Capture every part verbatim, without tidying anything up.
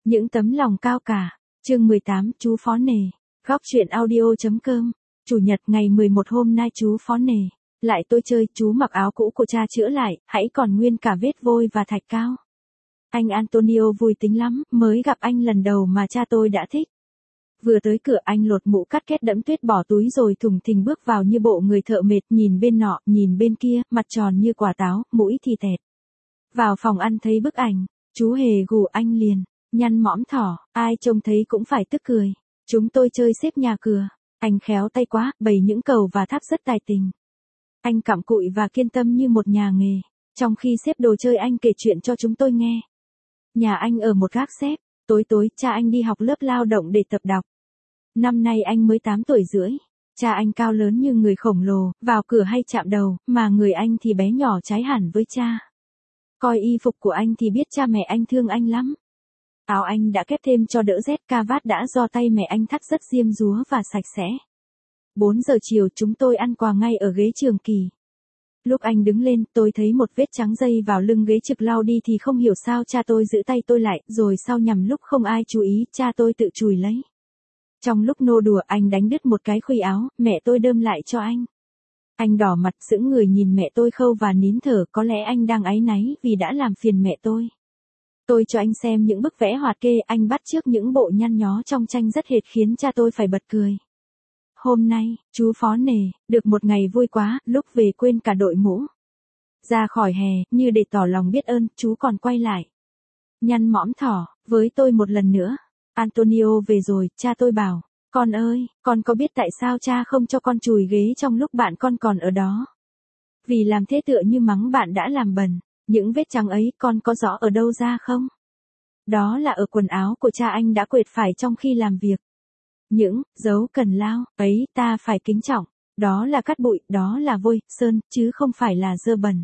Những tấm lòng cao cả. Chương mười tám, chú Phó Nề. Góc truyện audio.com. Chủ nhật ngày mười một hôm nay chú Phó Nề. Lại tôi chơi, chú mặc áo cũ của cha chữa lại, hãy còn nguyên cả vết vôi và thạch cao. Anh Antonio vui tính lắm, mới gặp anh lần đầu mà cha tôi đã thích. Vừa tới cửa anh lột mũ cắt kết đẫm tuyết bỏ túi rồi thùng thình bước vào như bộ người thợ mệt, nhìn bên nọ, nhìn bên kia, mặt tròn như quả táo, mũi thì tẹt. Vào phòng ăn thấy bức ảnh, chú hề gù anh liền, nhăn mõm thỏ, ai trông thấy cũng phải tức cười. Chúng tôi chơi xếp nhà cửa, anh khéo tay quá, bày những cầu và tháp rất tài tình. Anh cặm cụi và kiên tâm như một nhà nghề, trong khi xếp đồ chơi anh kể chuyện cho chúng tôi nghe. Nhà anh ở một gác xếp, tối tối cha anh đi học lớp lao động để tập đọc. Năm nay anh mới tám tuổi rưỡi, cha anh cao lớn như người khổng lồ, vào cửa hay chạm đầu, mà người anh thì bé nhỏ trái hẳn với cha. Coi y phục của anh thì biết cha mẹ anh thương anh lắm. Áo anh đã kép thêm cho đỡ rét, cà vạt đã do tay mẹ anh thắt rất diêm dúa và sạch sẽ. bốn giờ chiều chúng tôi ăn quà ngay ở ghế trường kỳ. Lúc anh đứng lên, tôi thấy một vết trắng dây vào lưng ghế, trực lau đi thì không hiểu sao cha tôi giữ tay tôi lại, rồi sau nhằm lúc không ai chú ý, cha tôi tự chùi lấy. Trong lúc nô đùa anh đánh đứt một cái khuy áo, mẹ tôi đơm lại cho anh. Anh đỏ mặt sững người nhìn mẹ tôi khâu và nín thở, có lẽ anh đang áy náy vì đã làm phiền mẹ tôi. Tôi cho anh xem những bức vẽ hoạt kê, anh bắt chước những bộ nhăn nhó trong tranh rất hệt khiến cha tôi phải bật cười. Hôm nay, chú Phó Nề, được một ngày vui quá, lúc về quên cả đội mũ. Ra khỏi hè, như để tỏ lòng biết ơn, chú còn quay lại. Nhăn mõm thỏ, với tôi một lần nữa. Antonio về rồi, cha tôi bảo, con ơi, con có biết tại sao cha không cho con chùi ghế trong lúc bạn con còn ở đó? Vì làm thế tựa như mắng bạn đã làm bẩn. Những vết trắng ấy con có rõ ở đâu ra không? Đó là ở quần áo của cha anh đã quệt phải trong khi làm việc. Những dấu cần lao ấy ta phải kính trọng. Đó là cát bụi, đó là vôi, sơn, chứ không phải là dơ bẩn.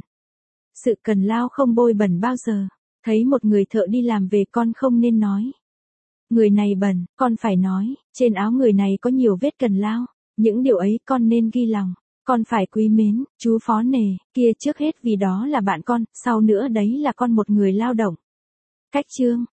Sự cần lao không bôi bẩn bao giờ. Thấy một người thợ đi làm về con không nên nói. Người này bẩn, con phải nói, trên áo người này có nhiều vết cần lao. Những điều ấy con nên ghi lòng. Con phải quý mến, chú Phó Nề, kia trước hết vì đó là bạn con, sau nữa đấy là con một người lao động. Cách chương.